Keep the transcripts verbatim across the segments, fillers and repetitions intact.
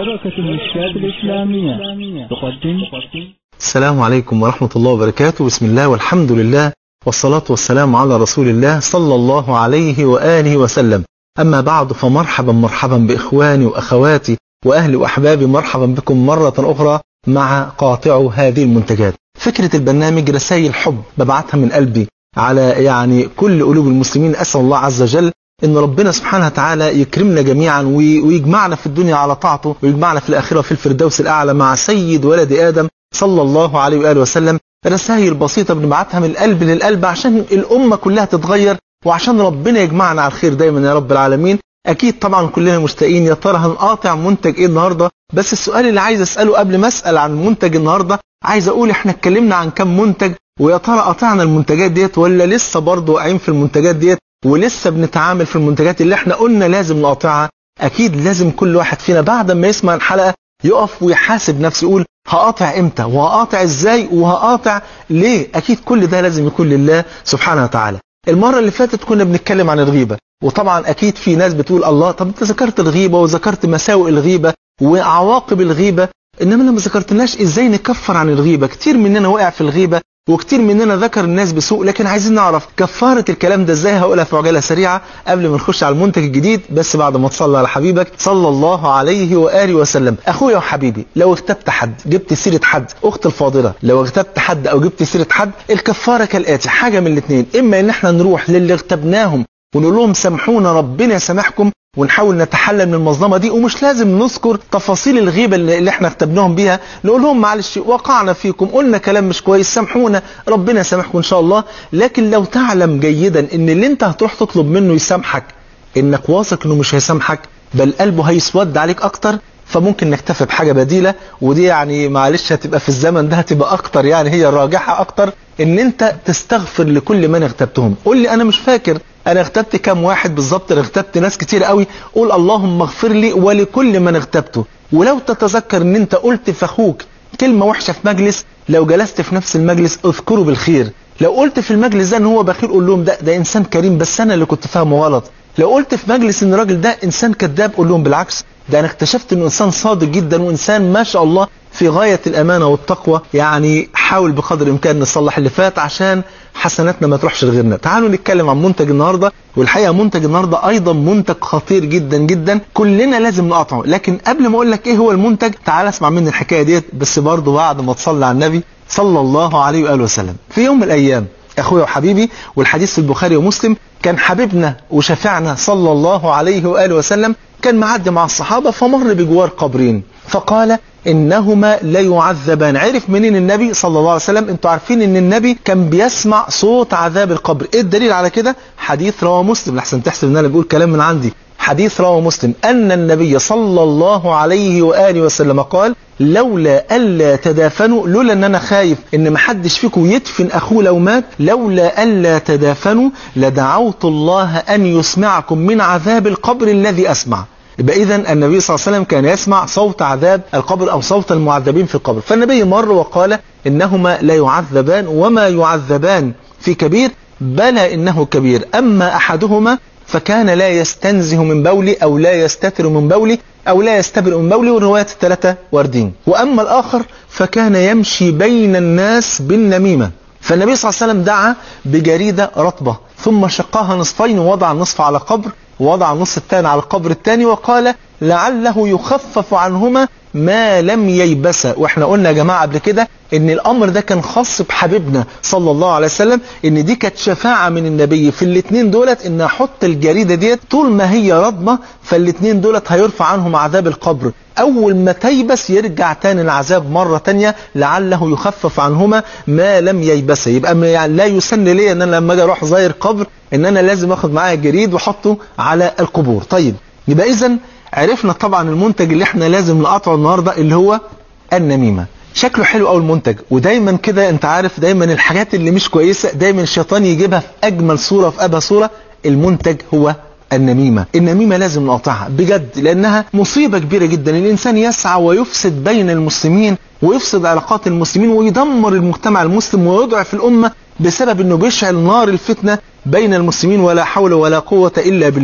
شبكة المشكات الإسلامية تقدم. السلام عليكم ورحمة الله وبركاته. بسم الله والحمد لله والصلاة والسلام على رسول الله صلى الله عليه وآله وسلم. أما بعد، فمرحبا مرحبا بإخواني وأخواتي وأهلي وأحبابي، مرحبا بكم مرة أخرى مع قاطع هذه المنتجات. فكرة البرنامج رسائل حب ببعتها من قلبي على يعني كل قلوب المسلمين. أسأل الله عز وجل إن ربنا سبحانه وتعالى يكرمنا جميعا ويجمعنا في الدنيا على طاعته، ويجمعنا في الآخرة في الفردوس الأعلى مع سيد ولد آدم صلى الله عليه وآله وسلم. رسائل بسيطة بنبعتها من القلب للقلب عشان الأمة كلها تتغير، وعشان ربنا يجمعنا على الخير دايما يا رب العالمين. أكيد طبعا كلنا مشتاقين، يا ترى هنقاطع منتج إيه النهاردة؟ بس السؤال اللي عايز أسأله قبل ما أسأل عن منتج النهاردة، عايز أقول إحنا اتكلمنا عن كم منتج، ويا ترى قطعنا المنتجات ديت ولا لسه برضه واقعين في المنتجات ديت، ولسه بنتعامل في المنتجات اللي احنا قلنا لازم نقاطعها؟ أكيد لازم كل واحد فينا بعد ما يسمع الحلقة يقف ويحاسب نفسه، يقول هقاطع امتى وهقاطع ازاي وهقاطع ليه. أكيد كل ده لازم يكون لله سبحانه وتعالى. المرة اللي فاتت كنا بنتكلم عن الغيبة، وطبعا أكيد في ناس بتقول الله طب انت ذكرت الغيبة وذكرت مساوئ الغيبة وعواقب الغيبة، إنما لما ذكرتناش ازاي نكفر عن الغيبة. كتير مننا وقع في الغيبة وكتير مننا ذكر الناس بسوء، لكن عايزين نعرف كفارة الكلام ده ازاي. هقولها في عجالة سريعة قبل ما نخش على المنتج الجديد، بس بعد ما تصلي على حبيبك صلى الله عليه وآله وسلم. أخويا وحبيبي، لو اغتبت حد، جبت سيرة حد، أخت الفاضلة لو اغتبت حد أو جبت سيرة حد، الكفارة كالآتي: حاجة من الاثنين، إما إن احنا نروح للي اغتبناهم ونقول لهم سامحونا ربنا يسامحكم، ونحاول نتحلل من المظلمة دي، ومش لازم نذكر تفاصيل الغيبة اللي احنا اغتبناهم بيها، نقول لهم معلش وقعنا فيكم، قلنا كلام مش كويس، سامحونا ربنا يسامحكم ان شاء الله. لكن لو تعلم جيدا ان اللي انت هتروح تطلب منه يسامحك انك واثق انه مش هيسامحك، بل قلبه هيسود عليك اكتر، فممكن نكتفي بحاجة بديلة، ودي يعني معلش هتبقى في الزمن ده هتبقى اكتر، يعني هي الراجحة اكتر، ان انت تستغفر لكل من اغتبتهم. قول لي انا مش فاكر انا اغتبت كام واحد بالظبط، انا اغتبت ناس كتير قوي. قول اللهم اغفر لي ولكل من اغتبته. ولو تتذكر ان انت قلت في اخوك كلمة وحشة في مجلس، لو جلست في نفس المجلس اذكره بالخير. لو قلت في المجلس ده ان هو بخيل، قول لهم ده ده انسان كريم بس انا اللي كنت فاهمه غلط. لو قلت في مجلس ان الراجل ده انسان كذاب، قول لهم بالعكس، ده انا اكتشفت انه انسان صادق جدا وانسان ما شاء الله في غاية الامانة والتقوى. يعني حاول بقدر الامكان نصلح اللي فات عشان حسناتنا ما تروحش لغيرنا. تعالوا نتكلم عن منتج النهاردة، والحقيقة منتج النهاردة ايضا منتج خطير جدا جدا كلنا لازم نقاطعه. لكن قبل ما اقول لك ايه هو المنتج، تعال اسمع مني الحكاية ديت، بس برضه بعد ما تصلي على النبي صلى الله عليه وآله وسلم. في يوم من الايام اخويا وحبيبي، والحديث في البخاري ومسلم، كان حبيبنا وشفيعنا صلى الله عليه وآله وسلم كان معدي مع الصحابة، فمر بجوار قبرين فقال إنهما لا يعذبان. عرف منين النبي صلى الله عليه وسلم؟ انتوا عارفين ان النبي كان بيسمع صوت عذاب القبر. ايه الدليل على كده؟ حديث رواه مسلم، لحسن تحسب ان انا بقول كلام من عندي. حديث رواه مسلم أن النبي صلى الله عليه وآله وسلم قال لولا ألا تدافنوا، لولا أن أنا خايف أن محدش فيكم يدفن أخوه لو مات، لولا ألا تدافنوا لدعوت الله أن يسمعكم من عذاب القبر الذي أسمع. يبقى إذن النبي صلى الله عليه وسلم كان يسمع صوت عذاب القبر أو صوت المعذبين في القبر. فالنبي مر وقال إنهما لا يعذبان وما يعذبان في كبير، بلى إنه كبير، أما أحدهما فكان لا يستنزه من بولي أو لا يستتر من بولي أو لا يستبرئ من بولي، والروايات الثلاثة واردين. وأما الآخر فكان يمشي بين الناس بالنميمة. فالنبي صلى الله عليه وسلم دعا بجريدة رطبة ثم شقاها نصفين، ووضع النصف على قبر ووضع النص الثاني على القبر الثاني، وقال لعله يخفف عنهما ما لم ييبسا. واحنا قلنا يا جماعة قبل كده ان الامر ده كان خاص بحبيبنا صلى الله عليه وسلم، ان دي كانت شفاعة من النبي في الاثنين دولت، ان احط الجريدة ديت طول ما هي رضمة، فالاثنين دولت هيرفع عنهم عذاب القبر. اول ما تيبس يرجع تاني العذاب مرة تانية، لعله يخفف عنهما ما لم ييبسا. يبقى يعني لا يسن لي ان انا لما اجي اروح زاير قبر ان انا لازم اخد معايا جريد واحطه على القبور. طيب يبقى اذا عرفنا طبعا المنتج اللي احنا لازم نقاطعه النهاردة اللي هو النميمة. شكله حلو قوي المنتج، ودايما كده انت عارف دايما الحاجات اللي مش كويسة دايما الشيطان يجيبها في اجمل صورة في ابهى صورة. المنتج هو النميمة. النميمة لازم نقاطعها بجد، لانها مصيبة كبيرة جدا. الانسان يسعى ويفسد بين المسلمين ويفسد علاقات المسلمين ويدمر المجتمع المسلم ويضعف الامة بسبب انه بيشعل نار الفتنة بين المسلمين، ولا حول ولا قوة الا بالله.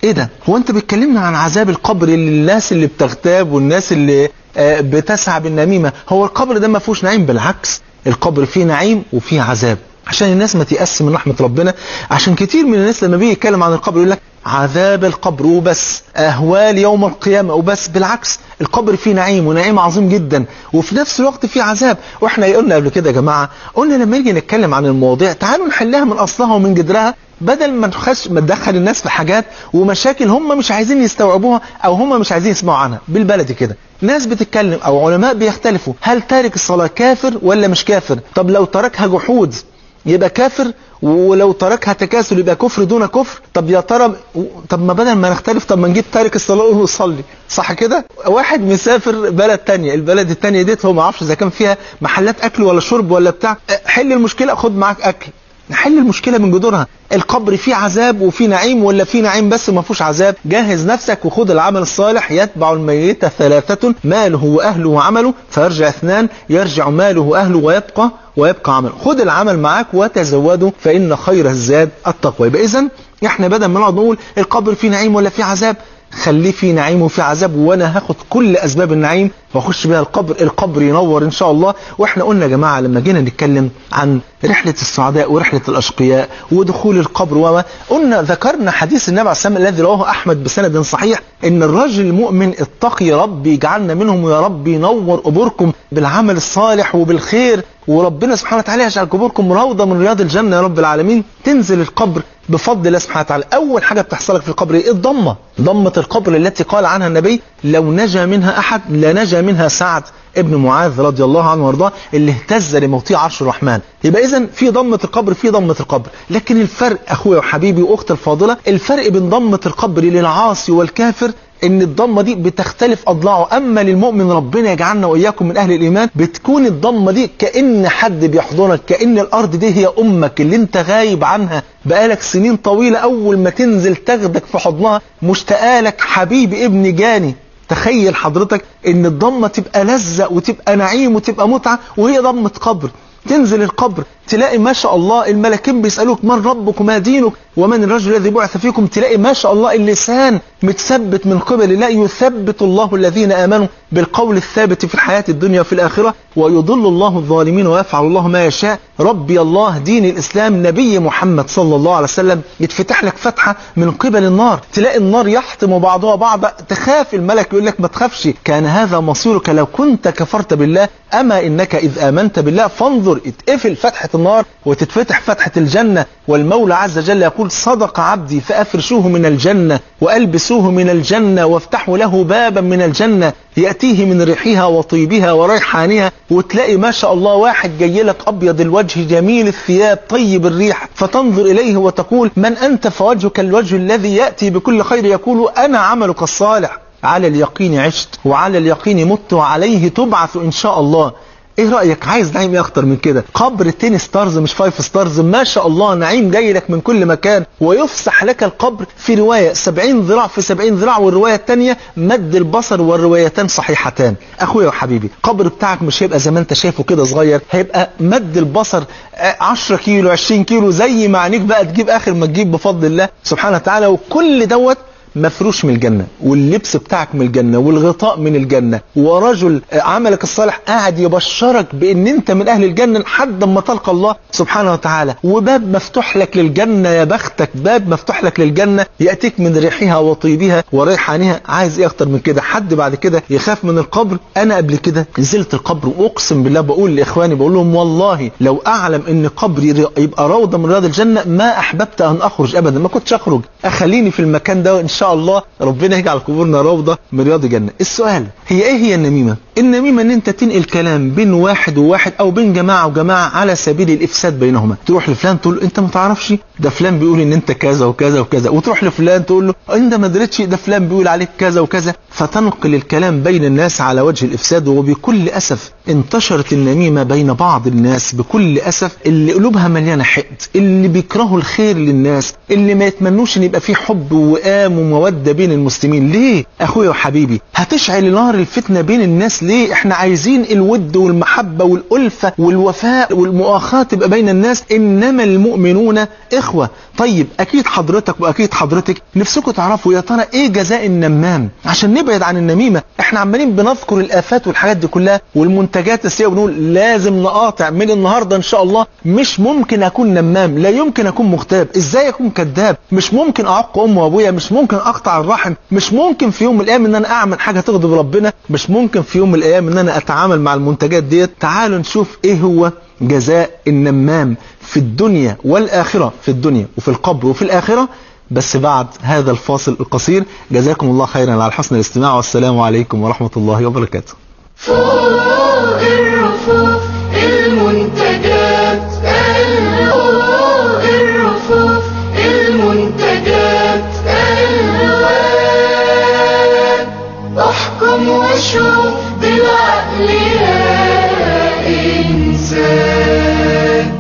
ايه ده؟ هو انت بتكلمنا عن عذاب القبر للناس اللي بتغتاب والناس اللي آه بتسعى بالنميمة؟ هو القبر ده ما فيهوش نعيم، بالعكس القبر فيه نعيم وفيه عذاب، عشان الناس ما تيأس من رحمة ربنا. عشان كتير من الناس لما بيجي يتكلم عن القبر يقول لك عذاب القبر وبس، أهوال يوم القيامة وبس. بالعكس القبر فيه نعيم ونعيم عظيم جدا، وفي نفس الوقت فيه عذاب. واحنا قلنا قبل كده يا جماعة، قلنا لما نيجي نتكلم عن المواضيع تعالوا نحلها من أصلها ومن جذرها، بدل ما نخش ما ندخل الناس في حاجات ومشاكل هم مش عايزين يستوعبوها او هم مش عايزين يسمعوا عنها. بالبلدي كده ناس بتتكلم او علماء بيختلفوا، هل تارك الصلاة كافر ولا مش كافر؟ طب لو تركها جحود يبقى كافر، ولو تركها تكاسل يبقى كفر دون كفر. طب يا ترى، طب ما بدل ما نختلف طب ما نجيب تارك الصلاة ونصلي، صح كده؟ واحد مسافر بلد تانية، البلد التانية ديت هو ما عرفش اذا كان فيها محلات اكل ولا شرب ولا بتاع، حل المشكلة، خد معاك اكل، نحل المشكلة من جذورها. القبر فيه عذاب وفيه نعيم ولا فيه نعيم بس وما فيهوش عذاب؟ جهز نفسك وخد العمل الصالح. يتبع الميت ثلاثة، ماله وأهله وعمله، فيرجع اثنان، يرجع ماله وأهله ويبقى ويبقى عمله. خد العمل معاك وتزودوا فإن خير الزاد التقوى. يبقى إذن احنا بدل ما نقعد نقول القبر فيه نعيم ولا فيه عذاب، خليه فيه نعيم وفيه عذاب، وانا هاخد كل اسباب النعيم واخش بيها القبر. القبر ينور ان شاء الله. واحنا قلنا يا جماعه لما جينا نتكلم عن رحله السعداء ورحله الاشقياء ودخول القبر، وما قلنا ذكرنا حديث النبي عليه الصلاه والسلام الذي رواه احمد بسند صحيح، ان الرجل المؤمن اتقي ربي يجعلنا منهم، ويا رب ينور قبوركم بالعمل الصالح وبالخير، وربنا سبحانه وتعالى يجعل قبوركم روضه من رياض الجنه يا رب العالمين. تنزل القبر بفضل الله سبحانه وتعالى. اول حاجه بتحصل لك في القبر ايه؟ الضمه، ضمه القبر التي قال عنها النبي لو نجا منها احد لنجا منها سعد ابن معاذ رضي الله عنه وارضاه، اللي اهتز لموطئ عرش الرحمن. يبقى اذا في ضمه القبر، في ضمه القبر. لكن الفرق اخويا وحبيبي واختي الفاضله، الفرق بين ضمه القبر للعاصي والكافر ان الضمه دي بتختلف اضلاعه. اما للمؤمن ربنا يجعلنا واياكم من اهل الايمان، بتكون الضمه دي كأن حد بيحضنك، كأن الارض دي هي امك اللي انت غايب عنها بقالك سنين طويله، اول ما تنزل تاخدك في حضنها مشتاقالك حبيبي ابني جاني. تخيل حضرتك ان الضمه تبقى لذة وتبقى نعيم وتبقى متعه، وهي ضمه قبر. تنزل القبر تلاقي ما شاء الله الملكين بيسألوك من ربك وما دينك ومن الرجل الذي بعث فيكم، تلاقي ما شاء الله اللسان متثبت من قبل الله. يثبت الله الذين آمنوا بالقول الثابت في الحياة الدنيا وفي الآخرة، ويضل الله الظالمين ويفعل الله ما يشاء. ربي الله، دين الإسلام، نبي محمد صلى الله عليه وسلم، يتفتح لك فتحة من قبل النار. تلاقي النار يحطم بعضها بعضا، تخاف الملك يقول لك ما تخافش، كان هذا مصيرك لو كنت كفرت بالله، أما إنك إذ آمنت بالله فانظر. اتقفل فتحة النار وتتفتح فتحة الجنة. والمولى عز وجل يقول صدق عبدي فأفرشوه من الجنة وألبسوه من الجنة وافتحوا له بابا من الجنة يأتيه من ريحها وطيبها وريحانها. وتلاقي ما شاء الله واحد جاي لك أبيض الوجه جميل الثياب طيب الريح، فتنظر إليه وتقول من أنت؟ فوجهك الوجه الذي يأتي بكل خير، يقول أنا عملك الصالح، على اليقين عشت وعلى اليقين مت وعليه تبعث إن شاء الله. ايه رأيك؟ عايز نعيم ايه اكتر من كده؟ قبر تين ستارز مش فايف ستارز، ما شاء الله نعيم جاي لك من كل مكان. ويفسح لك القبر في رواية سبعين ذراع في سبعين ذراع، والرواية التانية مد البصر، والروايتان صحيحتان. اخويا وحبيبي قبر بتاعك مش هيبقى زي ما انت شايفه كده صغير، هيبقى مد البصر عشرة كيلو عشرين كيلو، زي ما عينيك بقى تجيب اخر ما تجيب بفضل الله سبحانه وتعالى. وكل دوت مفروش من الجنة، واللبس بتاعك من الجنة، والغطاء من الجنة، ورجل عملك الصالح قاعد يبشرك بان انت من اهل الجنة لحد ما تلقى الله سبحانه وتعالى. وباب مفتوح لك للجنة، يا بختك، باب مفتوح لك للجنة يأتيك من ريحها وطيبها وريحانها. عايز ايه اكتر من كده؟ حد بعد كده يخاف من القبر؟ انا قبل كده نزلت القبر واقسم بالله بقول لاخواني، بقول لهم والله لو اعلم ان قبري يبقى روضة من رياض الجنة ما احببت ان اخرج ابدا، ما كنتش اخرج، اخليني في المكان ده ان شاء الله ربنا يجعل قبورنا روضة من رياض الجنة. السؤال هي ايه هي النميمة؟ النميمة ان انت تنقل كلام بين واحد وواحد او بين جماعة وجماعة على سبيل الافساد بينهما. تروح لفلان تقول له انت ما تعرفش ده فلان بيقول ان انت كذا وكذا وكذا، وتروح لفلان تقول له انت ما دريتش ده فلان بيقول عليك كذا وكذا، فتنقل الكلام بين الناس على وجه الافساد. وبكل اسف انتشرت النميمة بين بعض الناس بكل أسف، اللي قلوبها مليانة حقد، اللي بيكرهوا الخير للناس، اللي ما يتمنوش ان يبقى فيه حب وقام ومودة بين المسلمين. ليه اخويا وحبيبي هتشعل نار الفتنة بين الناس؟ ليه؟ احنا عايزين الود والمحبة والألفة والوفاء والمؤاخاة تبقى بين الناس، انما المؤمنون اخوة. طيب اكيد حضرتك واكيد حضرتك نفسكم تعرفوا يا ترى ايه جزاء النمام عشان نبعد عن النميمة. احنا عمالين بنذكر الآفات والحاجات دي كلها والمنتجات السيئة ونقول لازم نقاطع من النهاردة ان شاء الله. مش ممكن اكون نمام، لا يمكن اكون مغتاب، ازاي اكون كذاب، مش ممكن اعق امي وابويا، مش ممكن اقطع الرحم، مش ممكن في يوم من الايام ان انا اعمل حاجة تغضب ربنا، مش ممكن في يوم من الايام ان انا اتعامل مع المنتجات ديت. تعالوا نشوف ايه هو جزاء النمام في الدنيا والآخرة، في الدنيا وفي القبر وفي الآخرة، بس بعد هذا الفاصل القصير. جزاكم الله خيرا على حسن الاستماع، والسلام عليكم ورحمة الله وبركاته. فوق الرفوف المنتجات، فوق الرفوف المنتجات الوان، احكم واشوف بالعقل يا إنسان.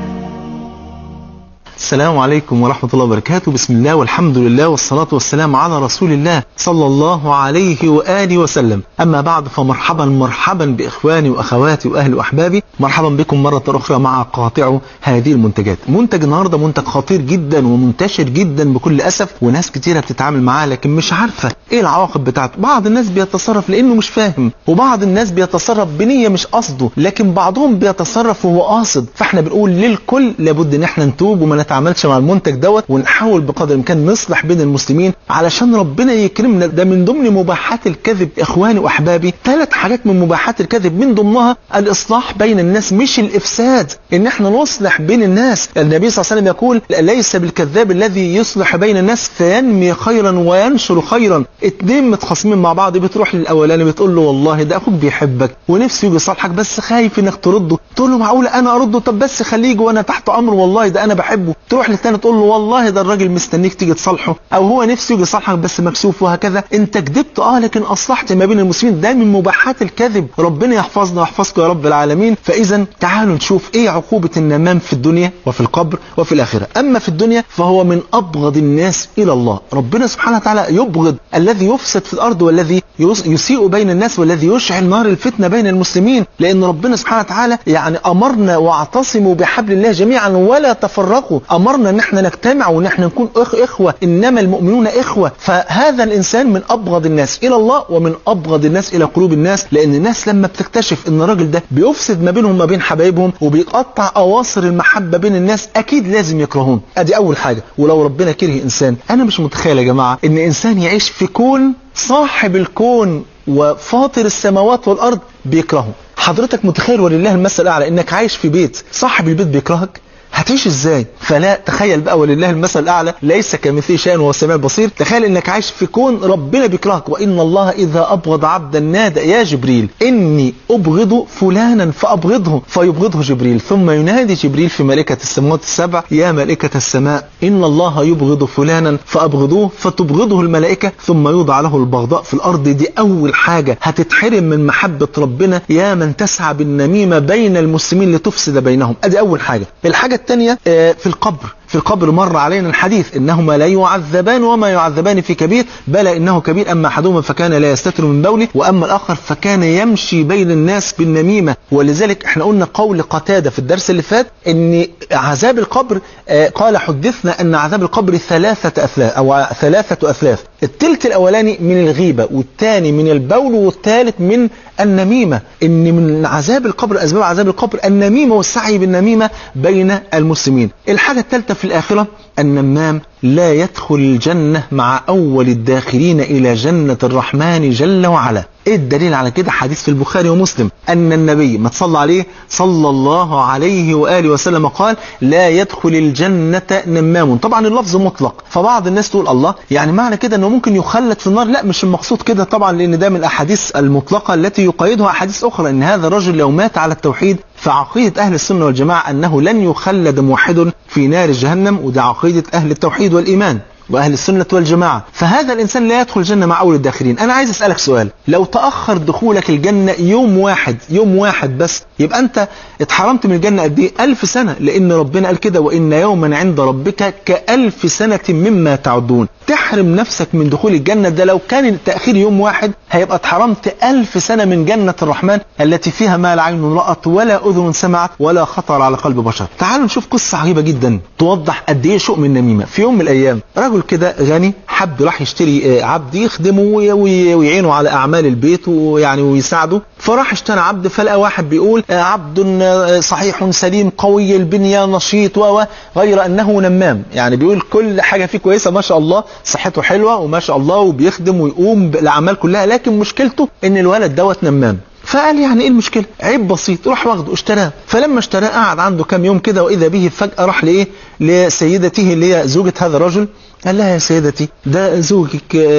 السلام عليكم ورحمة الله وبركاته. بسم الله والحمد لله والصلاة والسلام على رسول الله صلى الله عليه وآله وسلم. أما بعد، فمرحبا مرحبا بإخواني وأخواتي وأهلي وأحبابي، مرحبا بكم مرة أخرى مع قاطع هذه المنتجات. منتج النهاردة منتج خطير جدا ومنتشر جدا بكل أسف، وناس كتيرة بتتعامل معاه لكن مش عارفة إيه العواقب بتاعته. بعض الناس بيتصرف لأنه مش فاهم، وبعض الناس بيتصرف بنية مش قصده، لكن بعضهم بيتصرف وهو قاصد. فاحنا بنقول للكل لابد ان احنا نتوب وما نتعاملش مع المنتج دوت، ونحاول بقدر الامكان نصلح بين المسلمين علشان ربنا يكرمنا. ده من ضمن مباحات الكذب اخواني واحبابي، ثلاث حاجات من مباحات الكذب، من ضمنها الاصلاح بين الناس مش الافساد، ان احنا نصلح بين الناس. النبي صلى الله عليه وسلم يقول ليس بالكذاب الذي يصلح بين الناس فينمي خيرا وينشر خيرا. اتنين متخاصمين مع بعض، بتروح للاولاني بتقول له والله ده اخوك بيحبك ونفسه يجي يصالحك بس خايف انك ترده، تقول له معقوله انا ارده؟ طب بس خليه يجي وانا تحت امره، والله ده انا بحبه. تروح للثاني تقول له والله ده الراجل مستنيك تيجي تصالحه، او هو نفسه يجي يصالحك بس مكسوف، وهكذا. انت كذبت اه لكن اصلحت ما بين المسلمين. ده من مباحات الكذب. ربنا يحفظنا ويحفظكم يا رب العالمين. فاذا تعالوا نشوف ايه عقوبة النمام في الدنيا وفي القبر وفي الاخرة. اما في الدنيا فهو من ابغض الناس الى الله. ربنا سبحانه وتعالى يبغض الذي يفسد في الارض والذي يسيء بين الناس والذي يشعل نار الفتنة بين المسلمين، لان ربنا سبحانه وتعالى يعني امرنا واعتصموا بحبل الله جميعا ولا تفرقوا. امرنا ان احنا نجتمع وان احنا نكون أخ اخوة، انما المؤمنون اخوة. فهذا الانسان من ابغض الناس الى الله ومن ابغض الناس الى قلوب الناس، لان الناس لما بتكتشف ان الراجل ده بيفسد ما بينهم ما بين حبايبهم وبيقطع اواصر المحبة بين الناس، اكيد لازم يكرهون. ادي اول حاجة. ولو ربنا كره انسان، انا مش متخيل يا جماعة ان انسان يعيش في كون صاحب الكون وفاطر السماوات والارض بيكرهه. حضرتك متخيل ولله المثل الاعلى انك عايش في بيت صاحب البيت بيكرهك؟ هتعيش ازاي؟ فلا تخيل بقى ولله المثل الاعلى، ليس كمثله شيء وهو السميع البصير. تخيل انك عايش في كون ربنا بيكرهك. وان الله اذا ابغض عبدا نادى يا جبريل اني ابغض فلانا فابغضه، فيبغضه جبريل، ثم ينادي جبريل في ملائكة السماوات السبع يا ملائكة السماء ان الله يبغض فلانا فابغضوه، فتبغضه الملائكة، ثم يوضع له البغضاء في الارض. دي اول حاجة هتتحرم من محبة ربنا، يا من تسعى بالنميمة بين المسلمين لتفسد بينهم. ادي اول حاجة. الحاجة الثانية في القبر. في القبر مر علينا الحديث انهما لا يعذبان وما يعذبان في كبير، بلى انه كبير، اما احدهما فكان لا يستتر من بوله واما الاخر فكان يمشي بين الناس بالنميمة. ولذلك احنا قلنا قول قتادة في الدرس اللي فات ان عذاب القبر آه قال حدثنا ان عذاب القبر ثلاثة اثلاث او ثلاثة اثلاث. التلت الاولاني من الغيبة، والثاني من البول، والثالث من النميمة. ان من عذاب القبر، اسباب عذاب القبر النميمة والسعي بالنميمة بين المسلمين. الحاجة الثالثة في الآخرة النمام لا يدخل الجنة مع أول الداخلين إلى جنة الرحمن جل وعلا. إيه الدليل على كده؟ حديث في البخاري ومسلم أن النبي ما تصلى عليه صلى الله عليه وآله وسلم قال لا يدخل الجنة نمام. طبعا اللفظ مطلق، فبعض الناس تقول الله يعني معنى كده أنه ممكن يخلد في النار. لا، مش المقصود كده طبعا، لأن ده من الأحاديث المطلقة التي يقيدها أحاديث أخرى، أن هذا الرجل لو مات على التوحيد فعقيدة أهل السنة والجماعة أنه لن يخلد موحد في نار جهنم، وده عقيدة أهل التوحيد والإيمان. وأهل السنة والجماعة، فهذا الإنسان لا يدخل الجنة مع أول الداخلين. أنا عايز أسألك سؤال، لو تأخر دخولك الجنة يوم واحد، يوم واحد بس، يبقى أنت اتحرمت من الجنة قد إيه؟ ألف سنة، لأن ربنا قال كده وإن يوما عند ربك كألف سنة مما تعدون. تحرم نفسك من دخول الجنة، ده لو كان التأخير يوم واحد هيبقى اتحرمت ألف سنة من جنة الرحمن التي فيها ما لا عين رأت ولا أذن سمعت ولا خطر على قلب بشر. تعالوا نشوف قصة عجيبة جدا توضح قد إيه شؤم النميمة. في يوم من الأيام رجل كده غني حب راح يشتري عبد يخدمه ويعينه على أعمال البيت ويعني ويساعده، فراح اشترى عبد، فلقى واحد بيقول عبد صحيح سليم قوي البنية نشيط وغير أنه نمام، يعني بيقول كل حاجة فيه كويسة ما شاء الله، صحته حلوة وما شاء الله وبيخدم ويقوم بالأعمال كلها، لكن مشكلته إن الولد دوت نمام. فقال يعني ايه المشكلة؟ عيب بسيط. راح واخده اشتراه، فلما اشتراه قعد عنده كام يوم كده، واذا به فجأة راح لايه لسيدته اللي هي زوجة هذا الرجل، قال لها يا سيدتي ده زوجك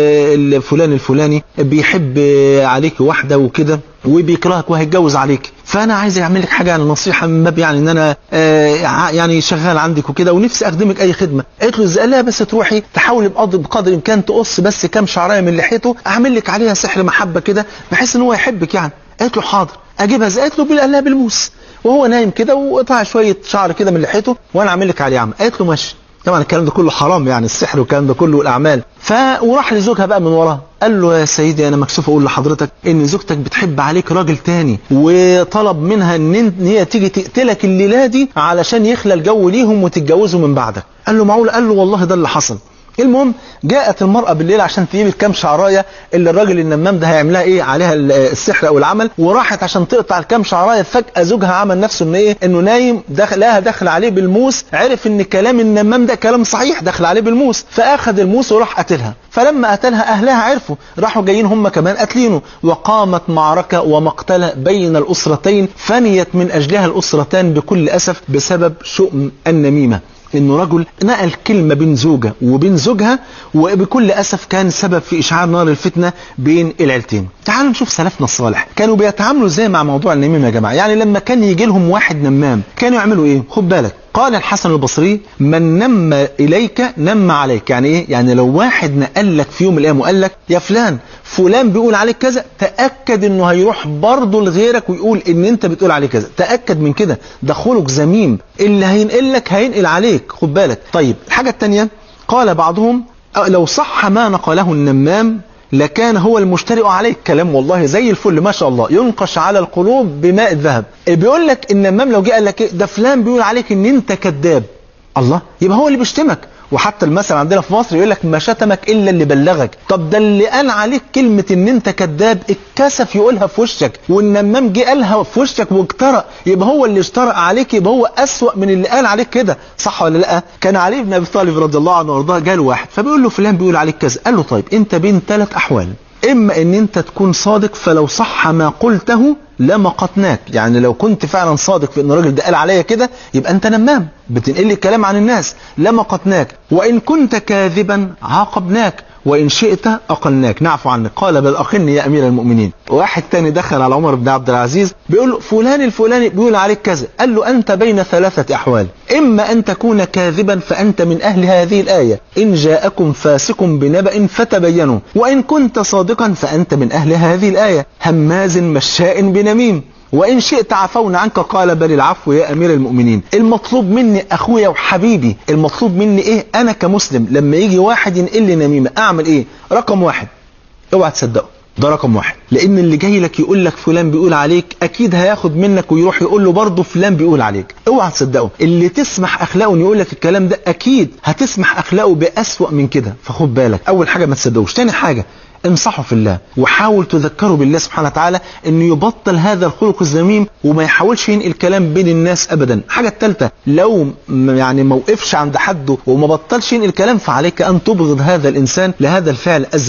الفلان الفلاني بيحب عليك واحدة وكده وبيكرهك وهيتجوز عليك، فانا عايز اعمل لك حاجه، يعني نصيحه من باب يعني ان انا آه يعني شغال عندك وكده ونفسي اخدمك اي خدمه. قالت له ازاي؟ لا بس تروحي تحاولي بقدر الامكان تقص بس كام شعرايه من لحيته، اعمل لك عليها سحر محبه كده بحيث ان هو يحبك يعني. قالت له حاضر. اجيبها ازاي؟ قالت له قال لها بالموس، وهو نايم كده وقطع شويه شعر كده من لحيته وانا اعمل لك عليه عمل. قالت له ماشي. طبعا الكلام ده كله حرام، يعني السحر والكلام ده كله والاعمال. ف وراح لزوجها بقى من وراها، قال له يا سيدي انا مكسوف اقول لحضرتك ان زوجتك بتحب عليك راجل تاني، وطلب منها ان هي تيجي تقتلك الليله دي علشان يخلى الجو ليهم وتتجوزوا من بعدك. قال له معقول؟ قال له والله ده اللي حصل. المهم جاءت المرأة بالليل عشان تجيب الكام شعرايه اللي الراجل النمام ده هيعملها ايه عليها السحر او العمل، وراحت عشان تقطع الكام شعرايه. فجأة زوجها عمل نفسه ان ايه انه نايم، دخل لها دخل عليه بالموس، عرف ان كلام النمام ده كلام صحيح، دخل عليه بالموس، فاخذ الموس وراح قتلها. فلما قتلها اهلها عرفوا، راحوا جايين هم كمان قتلينه، وقامت معركة ومقتلة بين الاسرتين، فنيت من اجلها الاسرتان بكل اسف بسبب شؤم النميمة. انه رجل نقل كلمة بين زوجة وبين زوجها، وبكل اسف كان سبب في اشعال نار الفتنة بين العيلتين. تعالوا نشوف سلفنا الصالح كانوا بيتعاملوا ازاي مع موضوع النميمة يا جماعة. يعني لما كان يجي لهم واحد نمام كانوا يعملوا ايه؟ خد بالك، قال الحسن البصري من نم إليك نم عليك. يعني ايه؟ يعني لو واحد نقل لك في يوم من الايام وقال لك يا فلان فلان بيقول عليك كذا، تأكد انه هيروح برضه لغيرك ويقول ان انت بتقول عليه كذا، تأكد من كده، ده خلق ذميم، اللي هينقل لك هينقل عليك، خد بالك. طيب الحاجة الثانية، قال بعضهم لو صح ما نقله النمام لكان هو المشترئ عليك. كلام والله زي الفل ما شاء الله، ينقش على القلوب بماء الذهب. بيقول لك النمام لو جه قال لك ده فلان بيقول عليك ان انت كذاب، الله، يبقى هو اللي بيشتمك. وحتى المثل عندنا في مصر يقول لك ما شتمك الا اللي بلغك. طب ده اللي قال عليك كلمة ان انت كذاب اتكسف يقولها في وشك، والنمام جه قالها في وشك واجترأ، يبقى هو اللي اجترأ عليك، يبقى هو أسوأ من اللي قال عليك كده، صح ولا لا؟ كان علي بن ابي طالب رضي الله عنه وارضاه جاله واحد فبيقول له فلان بيقول عليك كذا، قال له طيب انت بين ثلاث احوال، اما ان انت تكون صادق فلو صح ما قلته لمقتناك، يعني لو كنت فعلا صادق في ان الراجل ده قال عليا كده يبقى انت نمام بتنقل لي الكلام عن الناس، لمقتناك، وان كنت كاذبا عاقبناك، وإن شئت أقلناك نعفو عنك. قال بل أقلني يا أمير المؤمنين. واحد تاني دخل على عمر بن عبد العزيز بيقول له فلان الفلاني بيقول عليك كذا، قال له أنت بين ثلاثة أحوال، إما أن تكون كاذبا فأنت من أهل هذه الآية إن جاءكم فاسق بنبأ فتبينوا، وإن كنت صادقا فأنت من أهل هذه الآية هماز مشاء بنميم، وإن شئت عفونا عنك. قال بل العفو يا أمير المؤمنين. المطلوب مني أخويا وحبيبي، المطلوب مني إيه أنا كمسلم لما يجي واحد ينقل لي نميمة أعمل إيه؟ رقم واحد، اوعى تصدقه، ده رقم واحد، لأن اللي جاي لك يقول لك فلان بيقول عليك أكيد هياخد منك ويروح يقول له برضه فلان بيقول عليك، اوعى تصدقه. اللي تسمح أخلاقه إن يقول لك الكلام ده أكيد هتسمح أخلاقه بأسوأ من كده، فخد بالك. أول حاجة ما تصدقوش. تاني حاجة انصحوا في الله وحاول تذكروا بالله سبحانه وتعالى انه يبطل هذا الخلق الذميم وما يحاولش ينقل كلام بين الناس ابدا. الحاجه الثالثه لو يعني ما وقفش عند حده وما بطلش ينقل كلام فعليك ان تبغض هذا الانسان لهذا الفعل الذميم.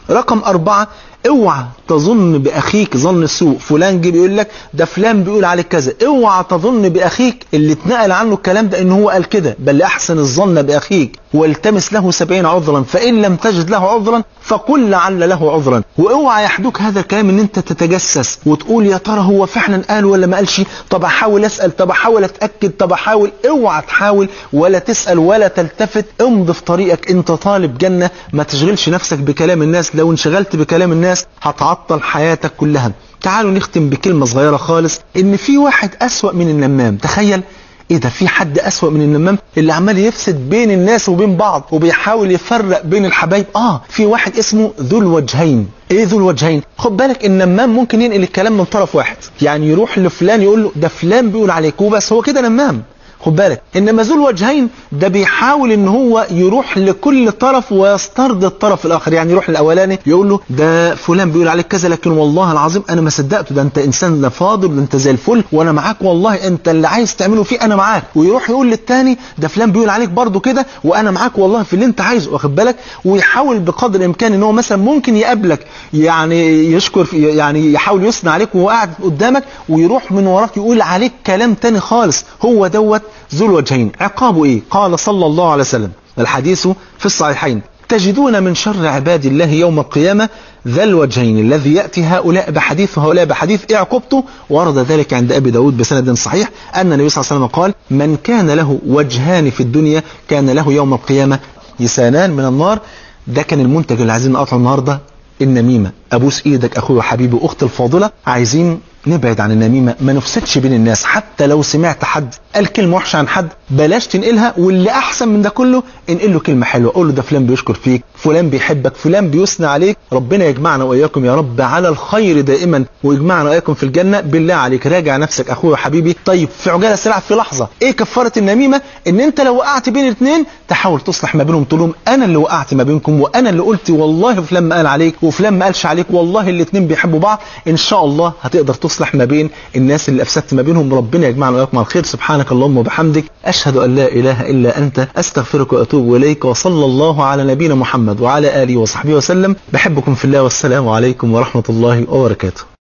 رقم أربعة، اوعى تظن بأخيك ظن السوء. فلان جه بيقول لك ده فلان بيقول عليك كذا، اوعى تظن بأخيك اللي اتنقل عنه الكلام ده ان هو قال كده، بل احسن الظن بأخيك والتمس له سبعين عذرا، فإن لم تجد له عذرا فقل لعل له عذرا. واوعى يحدوك هذا الكلام ان انت تتجسس وتقول يا ترى هو فعلا قال ولا ما قالش، طب احاول اسأل، طب احاول اتأكد، طب احاول. اوعى تحاول ولا تسأل ولا تلتفت، امضي في طريقك، انت طالب جنة، ما تشغلش نفسك بكلام الناس. لو انشغلت بكلام الناس هتعطل حياتك كلها. تعالوا نختم بكلمة صغيرة خالص، ان في واحد اسوأ من النمام. تخيل ايه ده، في حد اسوأ من النمام اللي عمال يفسد بين الناس وبين بعض وبيحاول يفرق بين الحبايب؟ اه في واحد اسمه ذو الوجهين. ايه ذو الوجهين؟ خد بالك النمام ممكن ينقل الكلام من طرف واحد، يعني يروح لفلان يقول له ده فلان بيقول عليك وبس، هو كده نمام. خد بالك. انما ذو الوجهين ده بيحاول ان هو يروح لكل طرف ويسترضي الطرف الاخر، يعني يروح للاولاني يقول له ده فلان بيقول عليك كذا لكن والله العظيم انا ما صدقته، ده انت انسان فاضل، ده انت زي الفل وانا معاك والله، انت اللي عايز تعمله فيه انا معاك. ويروح يقول للتاني ده فلان بيقول عليك برضه كده وانا معاك والله في اللي انت عايزه، واخد بالك. ويحاول بقدر الامكان ان هو مثلا ممكن يقابلك يعني يشكر يعني يحاول يثني عليك وهو قاعد قدامك، ويروح من وراك يقول عليك كلام تاني خالص. هو دوت ذو الوجهين. عقابه ايه؟ قال صلى الله عليه وسلم، الحديث في الصحيحين، تجدون من شر عباد الله يوم القيامة ذا الوجهين الذي يأتي هؤلاء بحديث وهؤلاء بحديث. ايه عقوبته؟ ورد ذلك عند أبي داود بسند صحيح أن النبي صلى الله عليه وسلم قال من كان له وجهان في الدنيا كان له يوم القيامة لسانان من النار. ده كان المنتج اللي عايزين نقطعه النهارده، النميمة. أبوس إيدك أخوي وحبيبي وأختي الفاضلة، عايزين نبعد عن النميمة، ما نفسدش بين الناس. حتى لو سمعت حد قال كلمة وحشة عن حد بلاش تنقلها، واللي أحسن من ده كله انقل له كلمة حلوة، قول له ده فلان بيشكر فيك، فلان بيحبك، فلان بيثني عليك. ربنا يجمعنا وإياكم يا رب على الخير دائما، ويجمعنا وإياكم في الجنة. بالله عليك راجع نفسك أخوي وحبيبي. طيب في عجالة سريعة في لحظة، إيه كفارة النميمة؟ إن أنت لو وقعت بين الاثنين تحاول تصلح ما بينهم، تقول لهم أنا اللي وقعت ما بينكم وأنا اللي قلت والله فلان ما قال عليك وفلان ما قالش عليك، والله الاثنين بيحبوا بعض. إن شاء الله هتقدر تصلح ما بين الناس اللي أفسدت ما بينهم. ربنا يجمعنا وإياكم على الخير. سبحانك اللهم وبحمدك، أشهد أن لا إله إلا أنت، أستغفرك وأتوب إليك. وصلى الله على نبينا محمد وعلى آله وصحبه وسلم. بحبكم في الله، والسلام عليكم ورحمة الله وبركاته.